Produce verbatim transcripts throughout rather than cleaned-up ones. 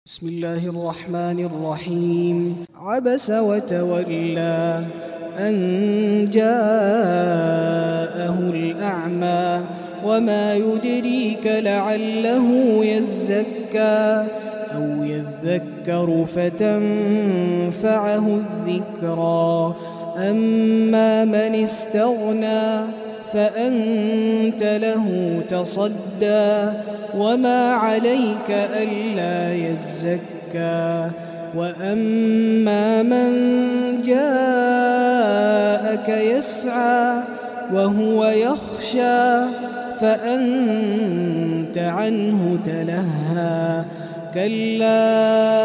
بسم الله الرحمن الرحيم. عبس وتولى أن جاءه الأعمى وما يدريك لعله يزكى أو يذكر فتنفعه الذكرى. أما من استغنى فأنت له تصدى وما عليك ألا يزكى. وأما من جاءك يسعى وهو يخشى فأنت عنه تلهى. كلا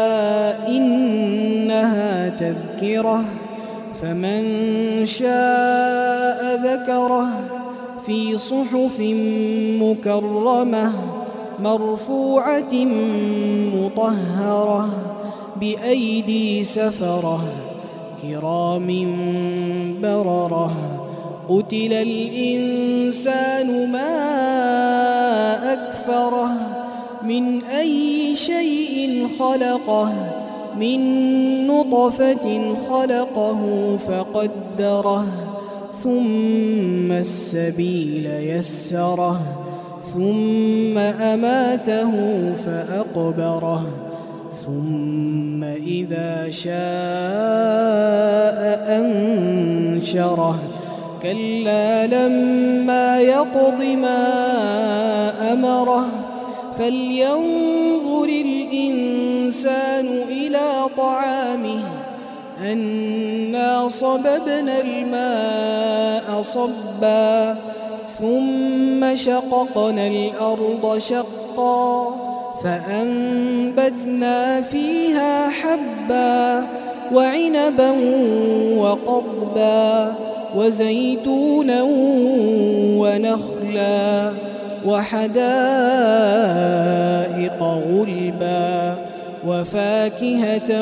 إنها تذكرة فمن شاء ذكره في صحف مكرمة مرفوعة مطهرة بأيدي سفرة كرام بررة. قتل الإنسان ما أكفره من أي شيء خلقه من نطفة خلقه فقدره ثم السبيل يسره ثم أماته فأقبره ثم إذا شاء أنشره. كلا لما يقض ما أمره فلينظر الإنسان إلى طعامه أنا صببنا الماء صبا ثم شققنا الأرض شقا فأنبتنا فيها حبا وعنبا وقضبا وزيتونا ونخلا وحدائق غلبا وفاكهة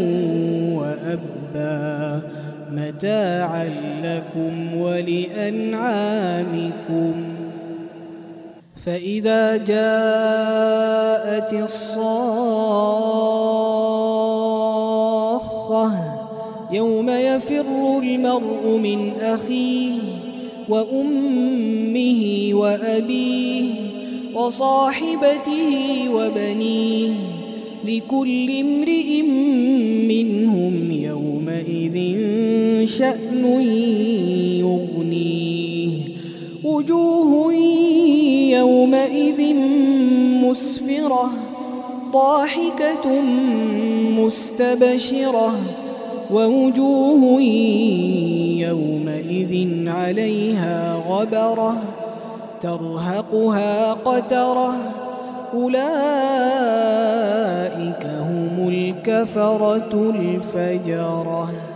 وأبا متاعا لكم ولأنعامكم. فإذا جاءت الصاخة يوم يفر المرء من أخيه وأمه وأبيه وصاحبته وبنيه لكل امرئ منهم يومئذ شأن يغنيه. وجوه يومئذ مسفرة ضاحكة مستبشرة ووجوه يومئذ عليها غبرة ترهقها قترة أولئك هم الكفرة الفجرة.